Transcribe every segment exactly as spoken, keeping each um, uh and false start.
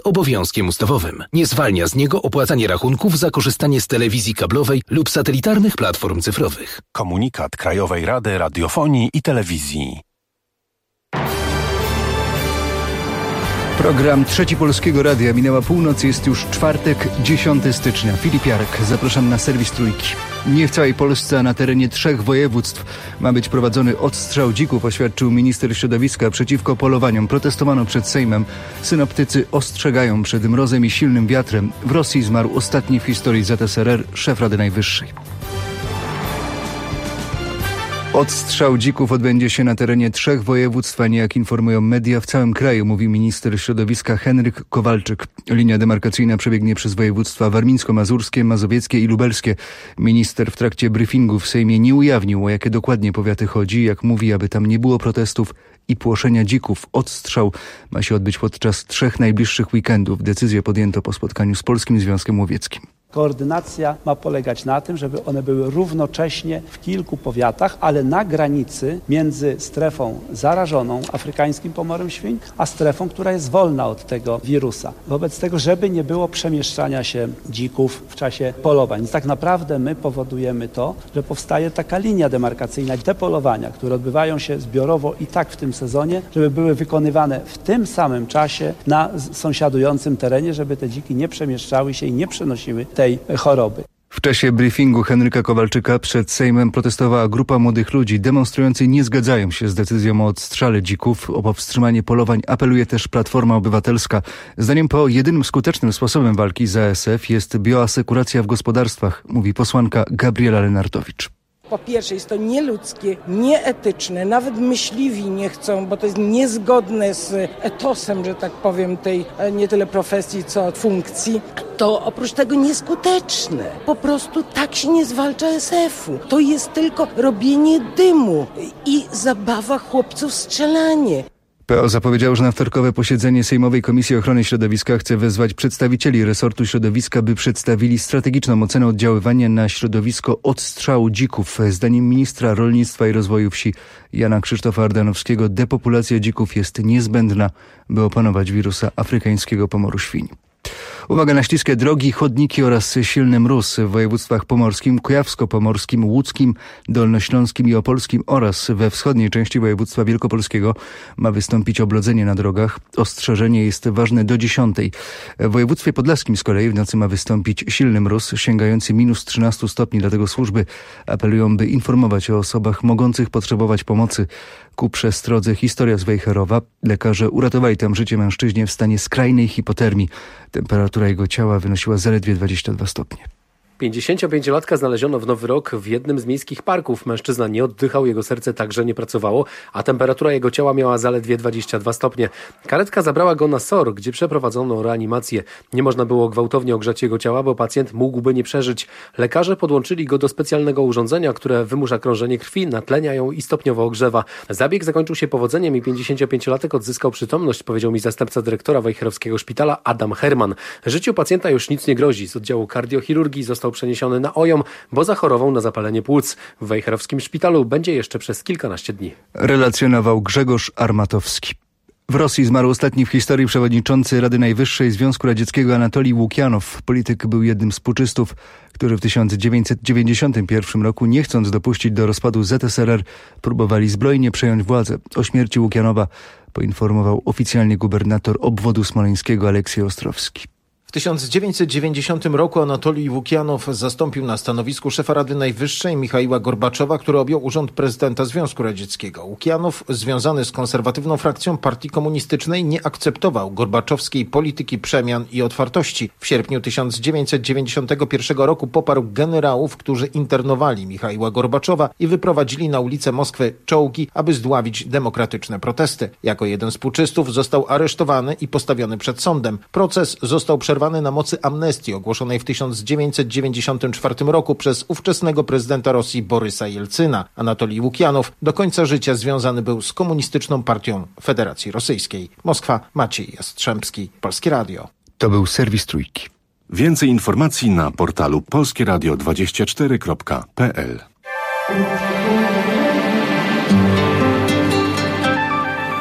Obowiązkiem ustawowym. Nie zwalnia z niego opłacanie rachunków za korzystanie z telewizji kablowej lub satelitarnych platform cyfrowych. Komunikat Krajowej Rady Radiofonii i Telewizji. Program Trzeci Polskiego Radia. Minęła północ, jest już czwartek, dziesiątego stycznia. Filip Jarek, zapraszam na serwis Trójki. Nie w całej Polsce, a na terenie trzech województw ma być prowadzony odstrzał dzików, oświadczył minister środowiska. Przeciwko polowaniom protestowano przed Sejmem. Synoptycy ostrzegają przed mrozem i silnym wiatrem. W Rosji zmarł ostatni w historii Z S R R szef Rady Najwyższej. Odstrzał dzików odbędzie się na terenie trzech województw, a nie jak informują media w całym kraju, mówi minister środowiska Henryk Kowalczyk. Linia demarkacyjna przebiegnie przez województwa warmińsko-mazurskie, mazowieckie i lubelskie. Minister w trakcie briefingu w Sejmie nie ujawnił, o jakie dokładnie powiaty chodzi. Jak mówi, aby tam nie było protestów i płoszenia dzików. Odstrzał ma się odbyć podczas trzech najbliższych weekendów. Decyzję podjęto po spotkaniu z Polskim Związkiem Łowieckim. Koordynacja ma polegać na tym, żeby one były równocześnie w kilku powiatach, ale na granicy między strefą zarażoną afrykańskim pomorem świń, a strefą, która jest wolna od tego wirusa. Wobec tego, żeby nie było przemieszczania się dzików w czasie polowań. Więc tak naprawdę my powodujemy to, że powstaje taka linia demarkacyjna. Te polowania, które odbywają się zbiorowo i tak w tym sezonie, żeby były wykonywane w tym samym czasie na sąsiadującym terenie, żeby te dziki nie przemieszczały się i nie przenosiły tej choroby. W czasie briefingu Henryka Kowalczyka przed Sejmem protestowała grupa młodych ludzi. Demonstrujący nie zgadzają się z decyzją o odstrzale dzików. O powstrzymanie polowań apeluje też Platforma Obywatelska. Zdaniem P O jedynym skutecznym sposobem walki z A S F jest bioasekuracja w gospodarstwach, mówi posłanka Gabriela Lenartowicz. Po pierwsze, jest to nieludzkie, nieetyczne, nawet myśliwi nie chcą, bo to jest niezgodne z etosem, że tak powiem, tej nie tyle profesji, co funkcji. To oprócz tego nieskuteczne. Po prostu tak się nie zwalcza A S F-u. To jest tylko robienie dymu i zabawa chłopców, strzelanie. P O zapowiedział, że na wtorkowe posiedzenie Sejmowej Komisji Ochrony Środowiska chce wezwać przedstawicieli resortu środowiska, by przedstawili strategiczną ocenę oddziaływania na środowisko odstrzału dzików. Zdaniem ministra rolnictwa i rozwoju wsi Jana Krzysztofa Ardanowskiego depopulacja dzików jest niezbędna, by opanować wirusa afrykańskiego pomoru świń. Uwaga na śliskie drogi, chodniki oraz silny mróz w województwach pomorskim, kujawsko-pomorskim, łódzkim, dolnośląskim i opolskim oraz we wschodniej części województwa wielkopolskiego ma wystąpić oblodzenie na drogach. Ostrzeżenie jest ważne do dziesiątej. W województwie podlaskim z kolei w nocy ma wystąpić silny mróz sięgający minus trzynaście stopni, dlatego służby apelują, by informować o osobach mogących potrzebować pomocy. Ku przestrodze historia z Wejherowa. Lekarze uratowali tam życie mężczyźnie w stanie skrajnej hipotermii. Temperatura jego ciała wynosiła zaledwie dwadzieścia dwa stopnie. pięćdziesięciopięciolatka znaleziono w Nowy Rok w jednym z miejskich parków. Mężczyzna nie oddychał, jego serce także nie pracowało, a temperatura jego ciała miała zaledwie dwadzieścia dwa stopnie. Karetka zabrała go na S O R, gdzie przeprowadzono reanimację. Nie można było gwałtownie ogrzać jego ciała, bo pacjent mógłby nie przeżyć. Lekarze podłączyli go do specjalnego urządzenia, które wymusza krążenie krwi, natlenia ją i stopniowo ogrzewa. Zabieg zakończył się powodzeniem i pięćdziesięciopięciolatek odzyskał przytomność, powiedział mi zastępca dyrektora wejherowskiego szpitala Adam Herman. Życiu pacjenta już nic nie grozi. Z oddziału kardiochirurgii został przeniesiony na O J O M, bo zachorował na zapalenie płuc. W wejherowskim szpitalu będzie jeszcze przez kilkanaście dni. Relacjonował Grzegorz Armatowski. W Rosji zmarł ostatni w historii przewodniczący Rady Najwyższej Związku Radzieckiego Anatolij Łukianow. Polityk był jednym z puczystów, który w tysiąc dziewięćset dziewięćdziesiątym pierwszym roku, nie chcąc dopuścić do rozpadu Z S R R, próbowali zbrojnie przejąć władzę. O śmierci Łukianowa poinformował oficjalnie gubernator obwodu smoleńskiego Aleksiej Ostrowski. W tysiąc dziewięćset dziewięćdziesiątym roku Anatolij Łukianow zastąpił na stanowisku szefa Rady Najwyższej Michaiła Gorbaczowa, który objął urząd prezydenta Związku Radzieckiego. Łukianow, związany z konserwatywną frakcją partii komunistycznej, nie akceptował gorbaczowskiej polityki przemian i otwartości. W sierpniu tysiąc dziewięćset dziewięćdziesiątego pierwszego roku poparł generałów, którzy internowali Michaiła Gorbaczowa i wyprowadzili na ulice Moskwy czołgi, aby zdławić demokratyczne protesty. Jako jeden z puczystów został aresztowany i postawiony przed sądem. Proces został przerwany na mocy amnestii ogłoszonej w tysiąc dziewięćset dziewięćdziesiątym czwartym roku przez ówczesnego prezydenta Rosji Borysa Jelcyna. Anatolij Łukianow do końca życia związany był z komunistyczną partią Federacji Rosyjskiej. Moskwa, Maciej Jastrzębski, Polskie Radio. To był serwis Trójki. Więcej informacji na portalu polskie radio dwadzieścia cztery kropka p l.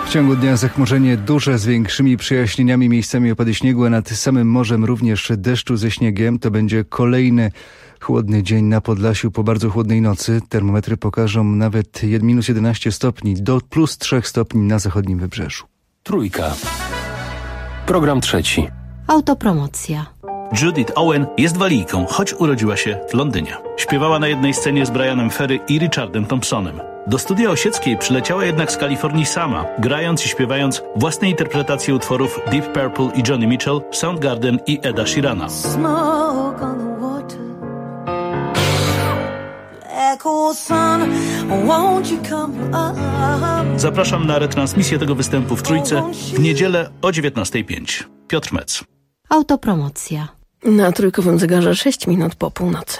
W ciągu dnia zachmurzenie duże z większymi przejaśnieniami, miejscami opady śniegu, a nad samym morzem również deszczu ze śniegiem. To będzie kolejny chłodny dzień na Podlasiu po bardzo chłodnej nocy. Termometry pokażą nawet minus jedenaście stopni do plus trzy stopni na zachodnim wybrzeżu. Trójka. Program trzeci. Autopromocja. Judith Owen jest walijką, choć urodziła się w Londynie. Śpiewała na jednej scenie z Brianem Ferry i Richardem Thompsonem. Do studia Osieckiej przyleciała jednak z Kalifornii sama, grając i śpiewając własne interpretacje utworów Deep Purple i Johnny Mitchell, Soundgarden i Eda Sheerana. Zapraszam na retransmisję tego występu w Trójce w niedzielę o dziewiętnastej pięć. Piotr Mec. Autopromocja. Na trójkowym zegarze sześć minut po północy.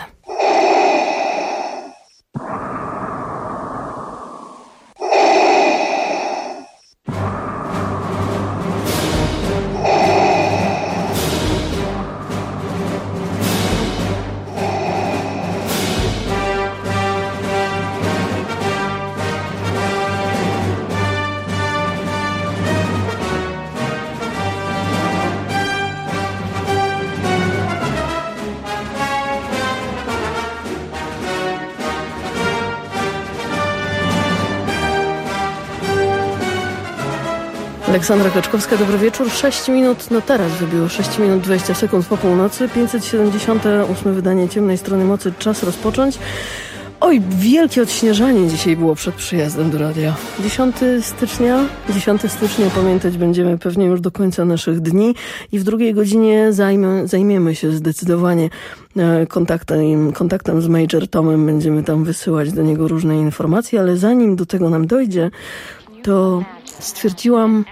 Aleksandra Kaczkowska, dobry wieczór. sześć minut, no teraz wybiło sześć minut dwadzieścia sekund po północy. pięćset siedemdziesiąte ósme wydanie Ciemnej Strony Mocy. Czas rozpocząć. Oj, wielkie odśnieżanie dzisiaj było przed przyjazdem do radia. dziesiątego stycznia, dziesiątego stycznia pamiętać będziemy pewnie już do końca naszych dni i w drugiej godzinie zajmę, zajmiemy się zdecydowanie kontaktem, kontaktem z Major Tomem. Będziemy tam wysyłać do niego różne informacje, ale zanim do tego nam dojdzie, to stwierdziłam...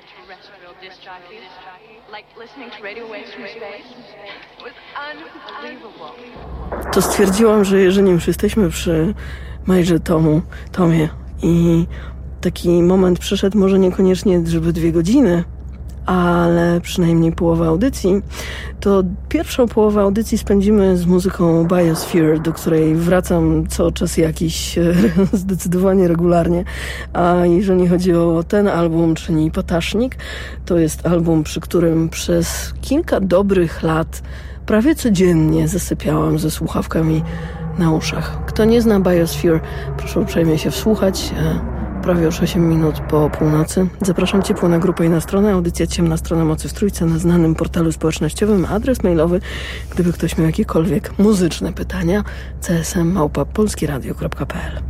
To stwierdziłam, że jeżeli już jesteśmy przy Major Tomu, Tomie i taki moment przyszedł, może niekoniecznie, żeby dwie godziny, ale przynajmniej połowę audycji, to pierwszą połowę audycji spędzimy z muzyką Biosphere, do której wracam co czas jakiś zdecydowanie regularnie. A jeżeli chodzi o ten album, czyli Potasznik, to jest album, przy którym przez kilka dobrych lat prawie codziennie zasypiałam ze słuchawkami na uszach. Kto nie zna Biosphere, proszę uprzejmie się wsłuchać. Prawie już osiem minut po północy. Zapraszam ciepło na grupę i na stronę. Audycja Ciemna Strona Mocy w Trójce na znanym portalu społecznościowym. Adres mailowy, gdyby ktoś miał jakiekolwiek muzyczne pytania, c s m małpa polskieradio kropka p l.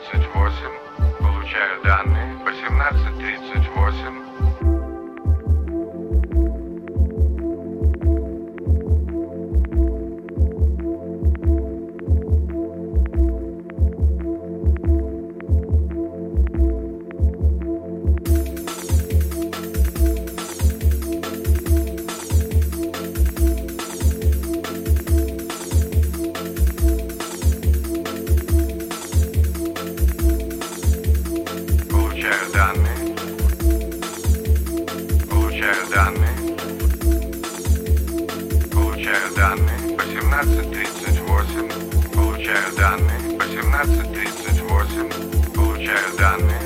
тридцать восемь. Получаю данные. восемнадцать тридцать восемь. восемнадцать тридцать восемь. Получаю данные. восемнадцать тридцать восемь. Получаю данные.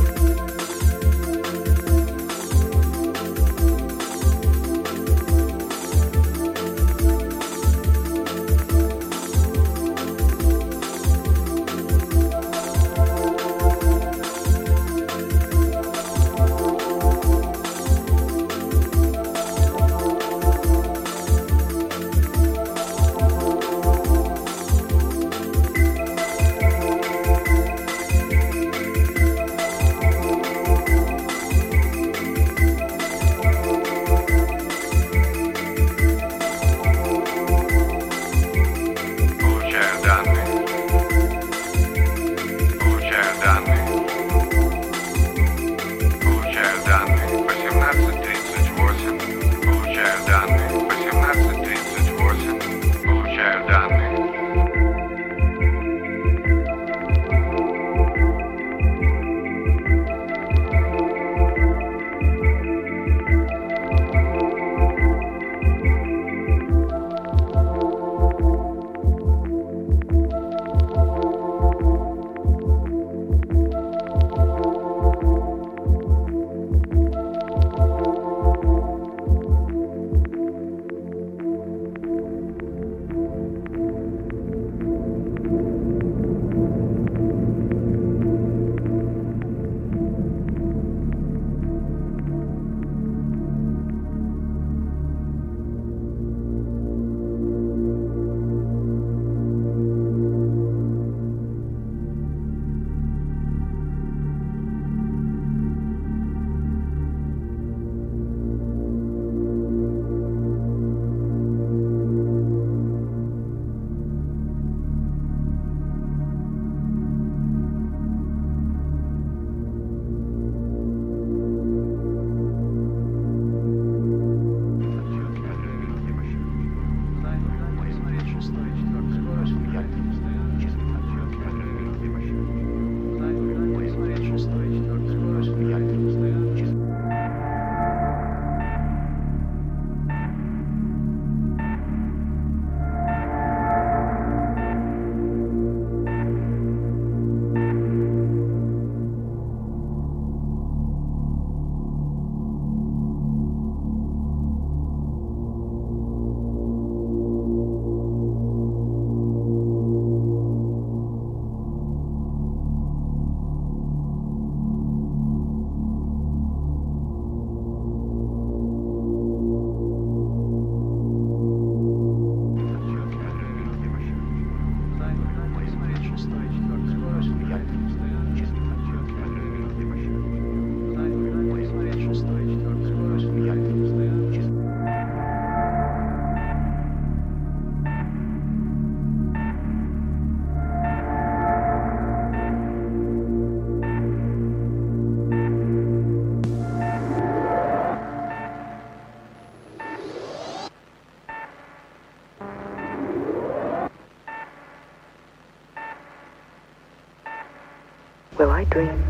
Will I dream?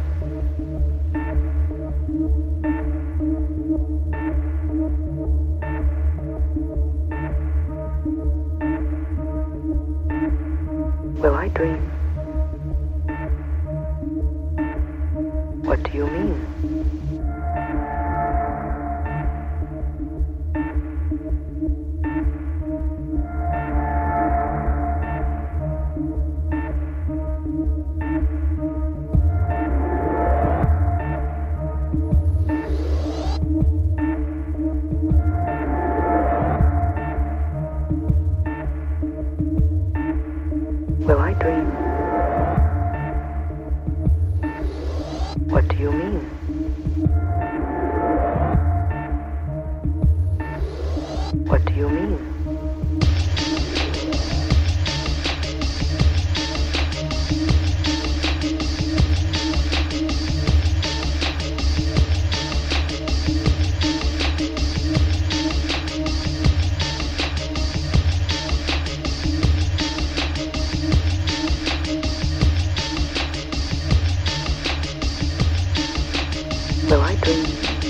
Will I dream? What do you mean? Will I dream? Will I dream?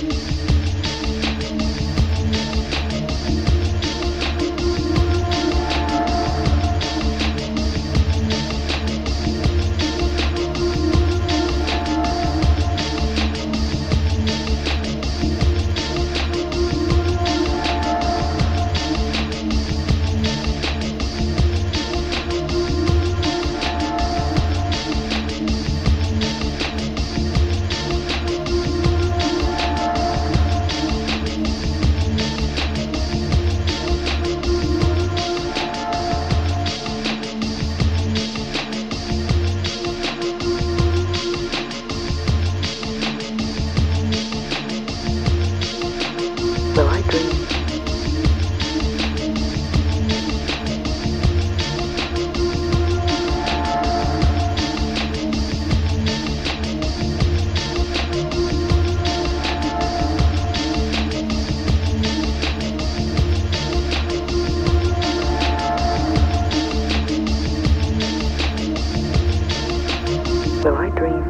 Will I dream?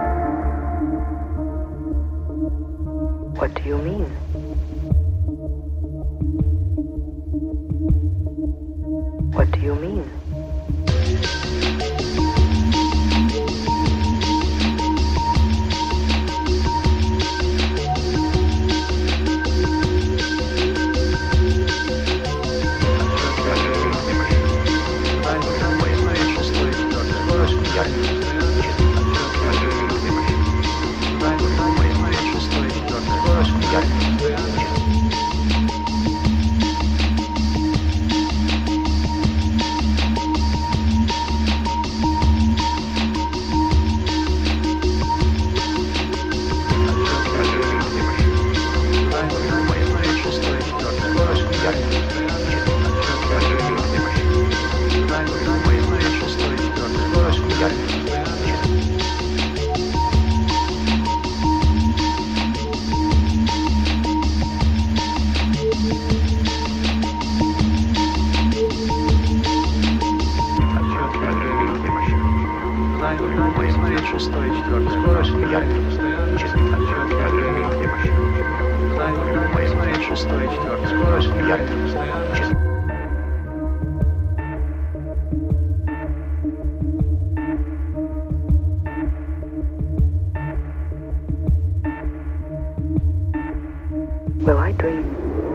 What do you mean? What do you mean? Will I dream?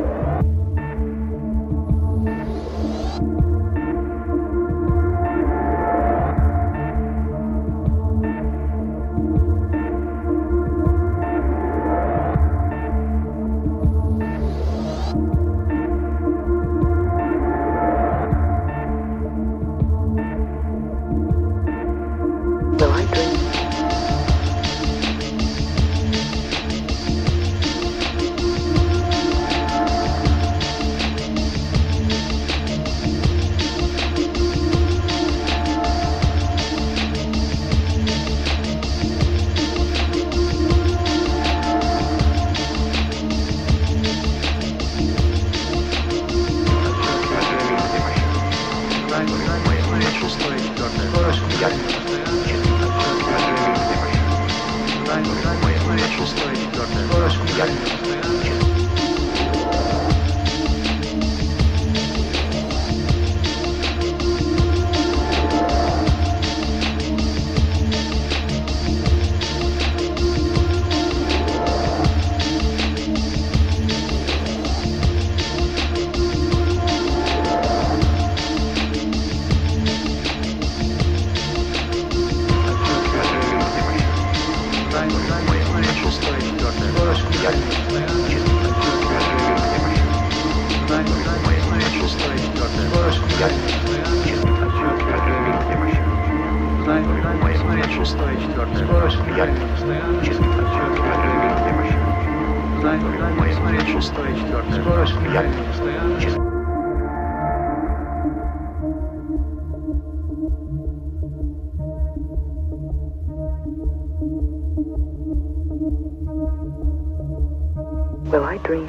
Will I dream?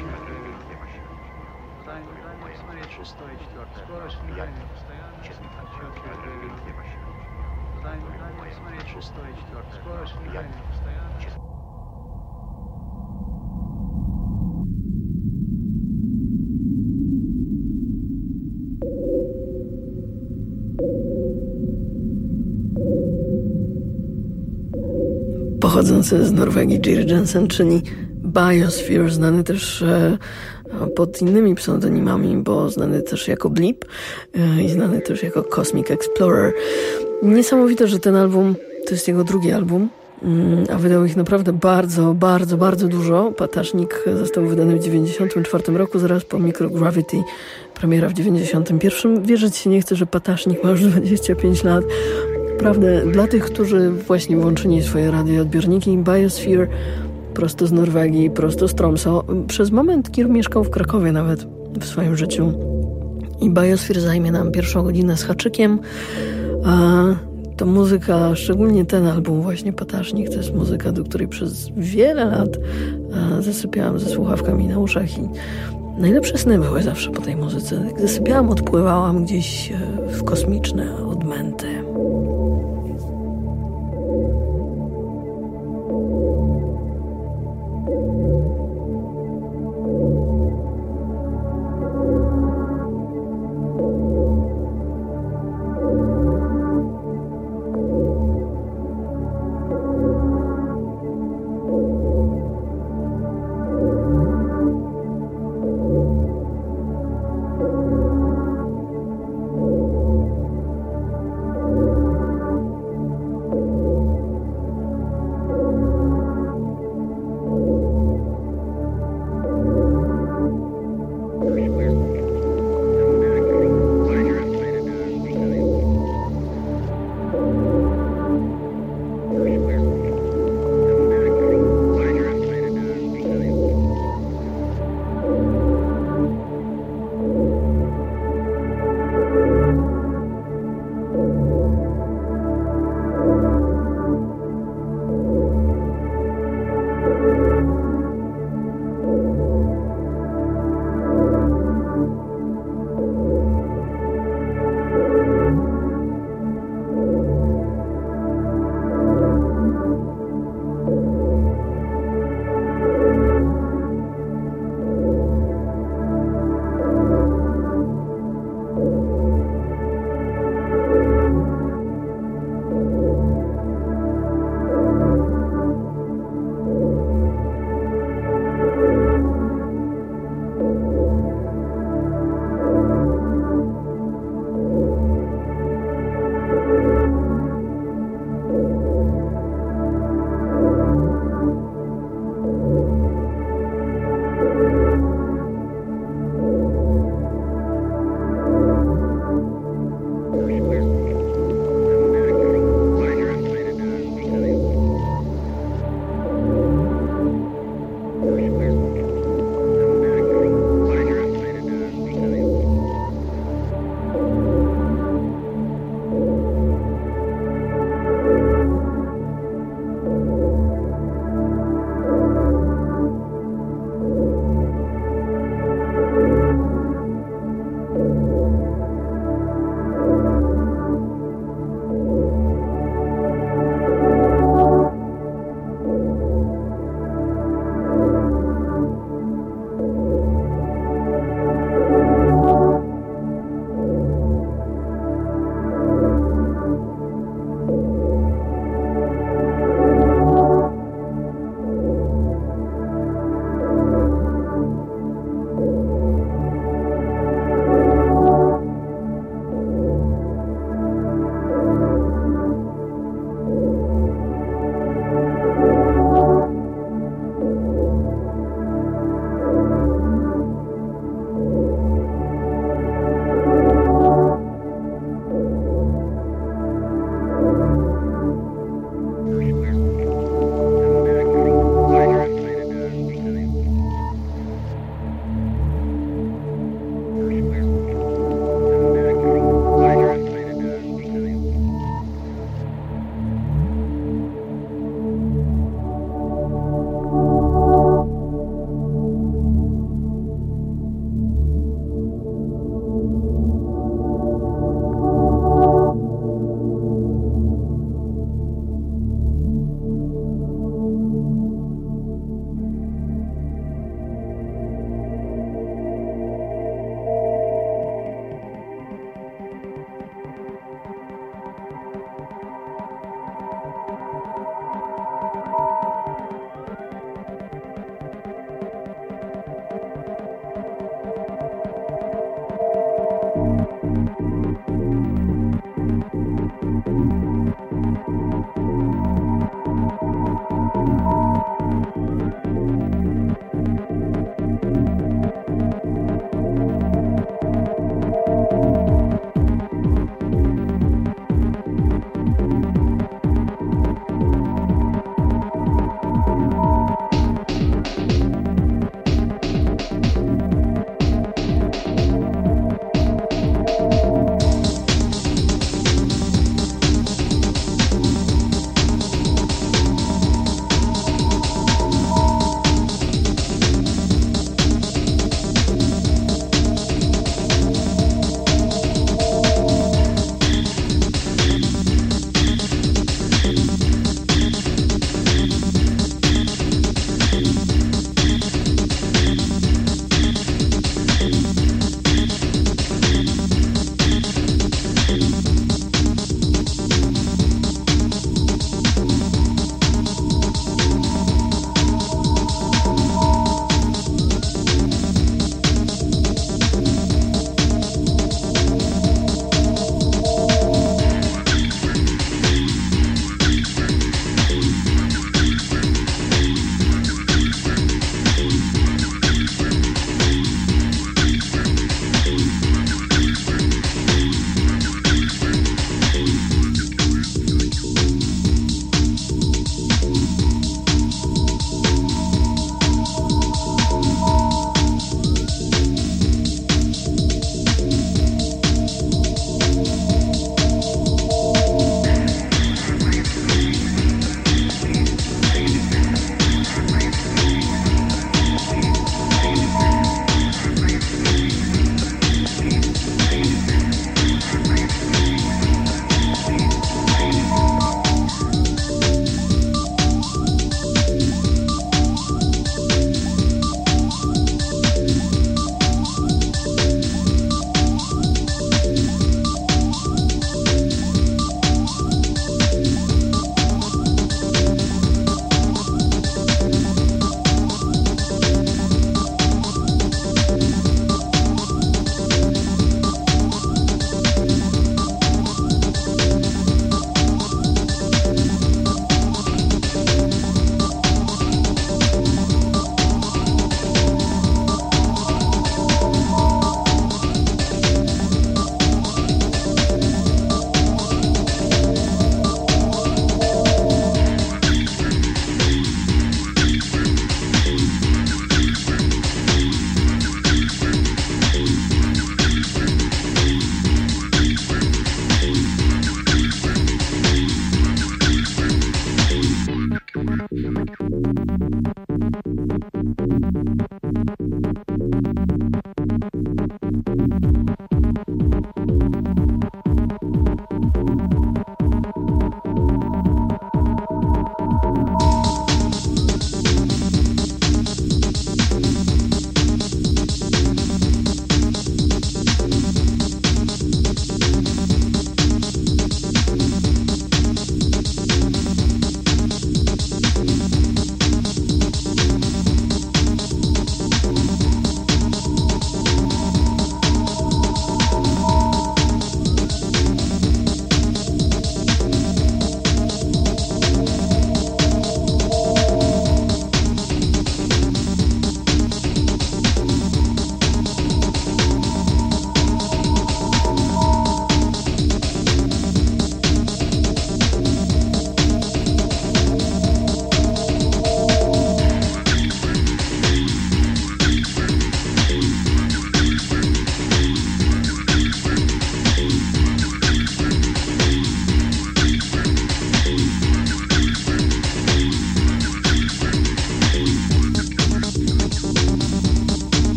pochodzący z Norwegii Jiri Jensen, czyli Biosphere, znany też e, pod innymi pseudonimami, bo znany też jako Blip e, i znany też jako Cosmic Explorer. Niesamowite, że ten album to jest jego drugi album, a wydał ich naprawdę bardzo, bardzo, bardzo dużo. Patasznik został wydany w dziewięćdziesiątym czwartym roku, zaraz po Microgravity, premiera w dziewięćdziesiątym pierwszym. Wierzyć się nie chcę, że Patasznik ma już dwadzieścia pięć lat. Naprawdę, dla tych, którzy właśnie włączyli swoje radioodbiorniki, Biosphere, prosto z Norwegii, prosto z Tromsø. Przez moment Kir mieszkał w Krakowie nawet w swoim życiu. I Biosphere zajmie nam pierwszą godzinę z haczykiem. A to muzyka, szczególnie ten album właśnie Patasznik, to jest muzyka, do której przez wiele lat zasypiałam ze słuchawkami na uszach i najlepsze sny były zawsze po tej muzyce. Jak zasypiałam, odpływałam gdzieś w kosmiczne odmęty.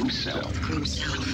himself. himself.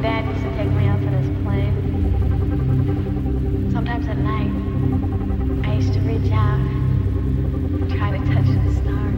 dad used to take me out to this plane. Sometimes at night, I used to reach out, try to touch the stars.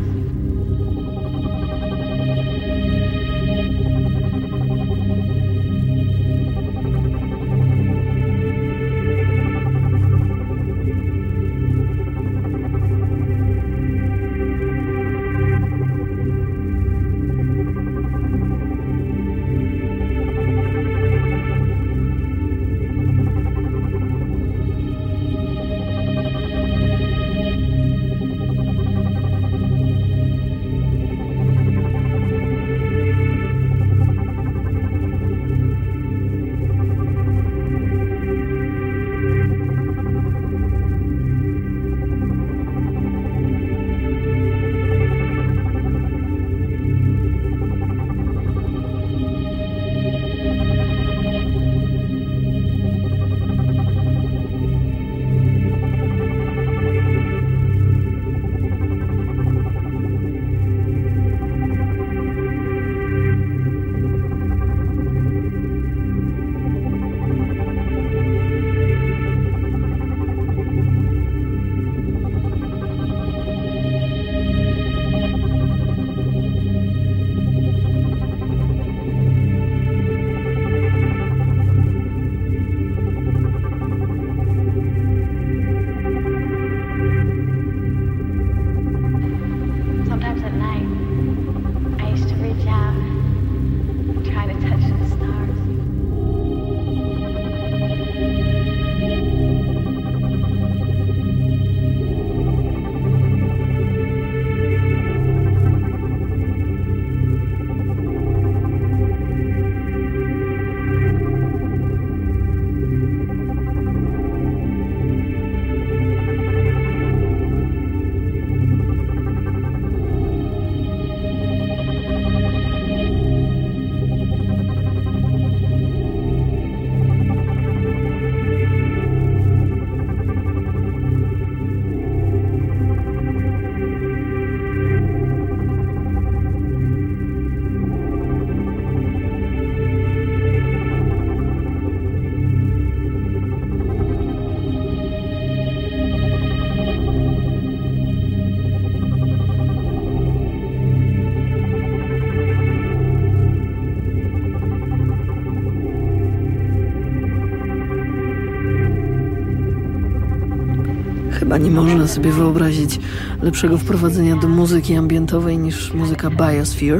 Chyba nie można sobie wyobrazić lepszego wprowadzenia do muzyki ambientowej niż muzyka Biosphere.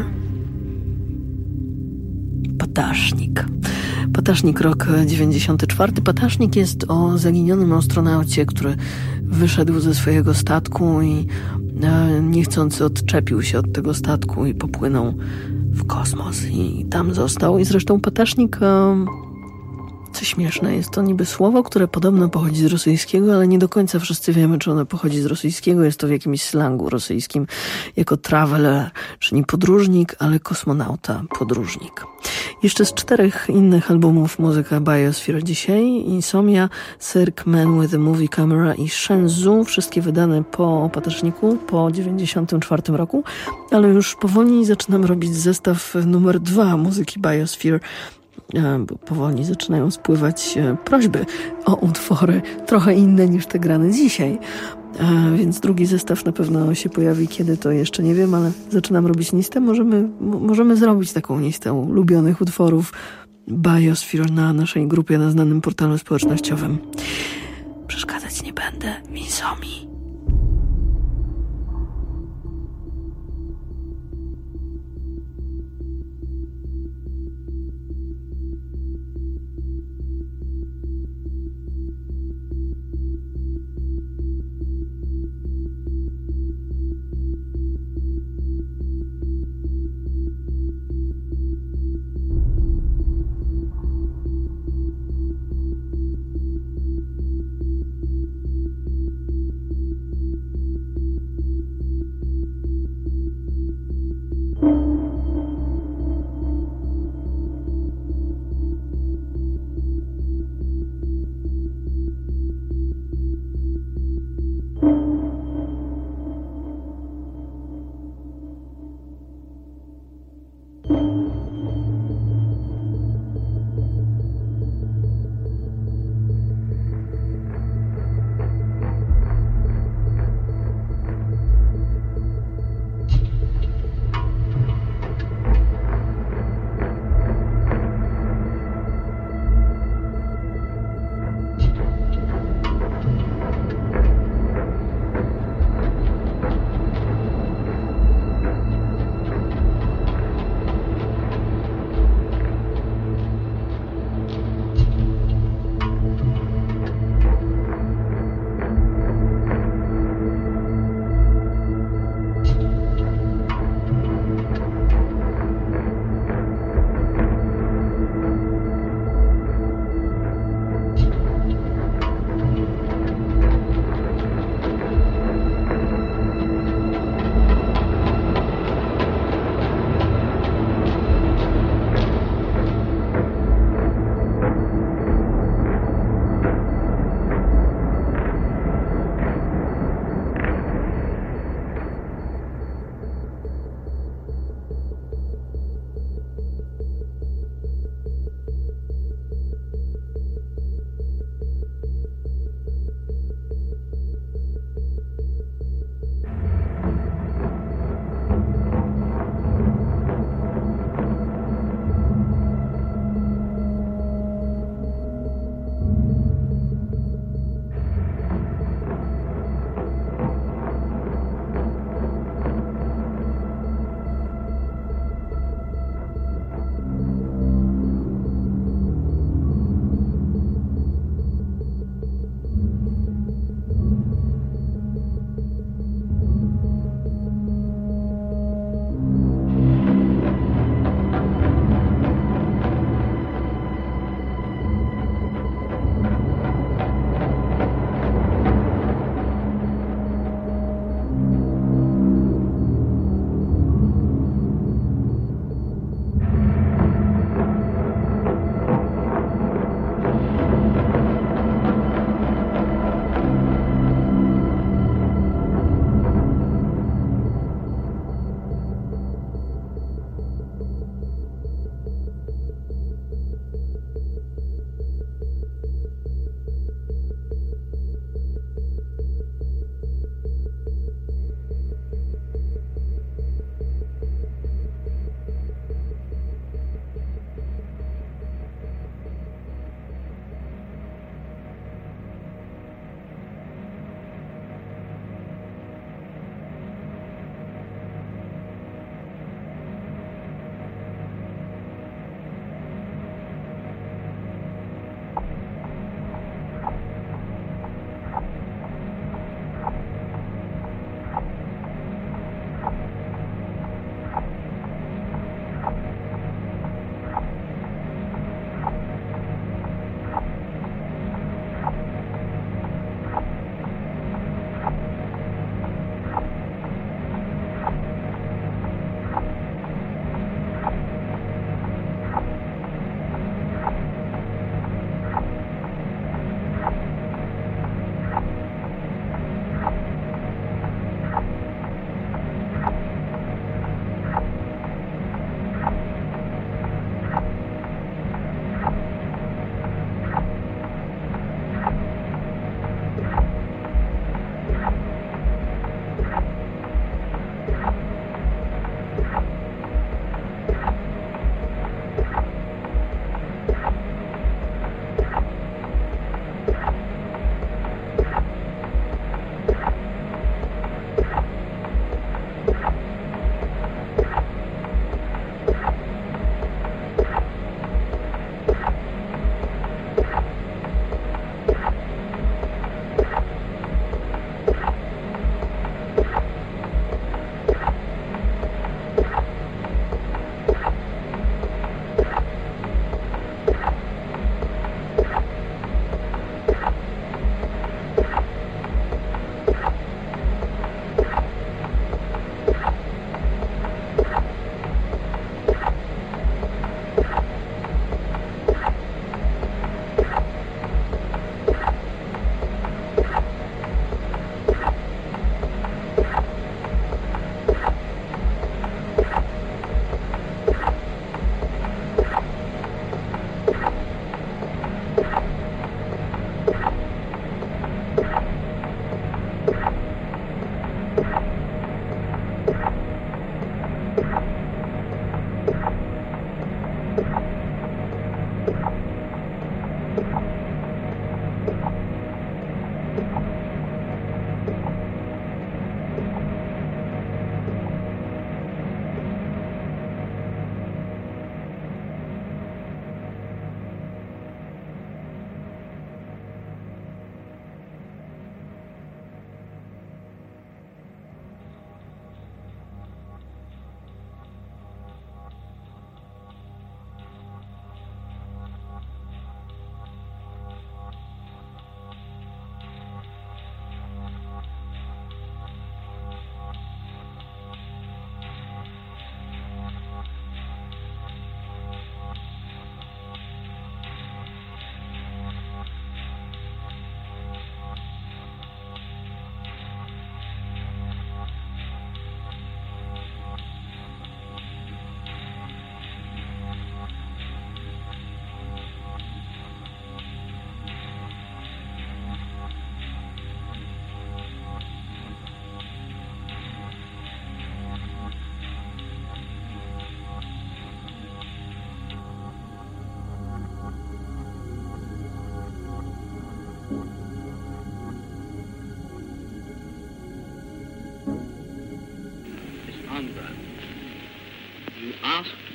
Patasznik. Patasznik, rok dziewięćdziesiąty czwarty. Patasznik jest o zaginionym astronaucie, który wyszedł ze swojego statku i niechcący odczepił się od tego statku i popłynął w kosmos i tam został. I zresztą patasznik, co śmieszne, jest to niby słowo, które podobno pochodzi z rosyjskiego, ale nie do końca wszyscy wiemy, czy ono pochodzi z rosyjskiego. Jest to w jakimś slangu rosyjskim jako traveler, czyli podróżnik, ale kosmonauta, podróżnik. Jeszcze z czterech innych albumów muzyka Biosphere dzisiaj: Insomnia, Cirque, Man with a Movie Camera i Shenzhou, wszystkie wydane po pataszniku, po dziewięćdziesiątym czwartym roku, ale już powoli zaczynam robić zestaw numer dwa muzyki Biosphere, bo powoli zaczynają spływać prośby o utwory trochę inne niż te grane dzisiaj. Więc drugi zestaw na pewno się pojawi, kiedy to jeszcze nie wiem, ale zaczynam robić listę. Możemy, możemy zrobić taką listę ulubionych utworów Biosphere na naszej grupie, na znanym portalu społecznościowym. Przeszkadzać nie będę w insomii.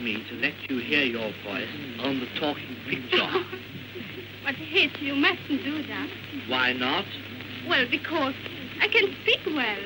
me to let you hear your voice on the talking picture. But Hitch, you mustn't do that. Why not? Well, because I can speak well.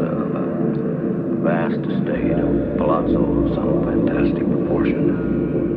Vast estate, a palazzo of some fantastic proportion.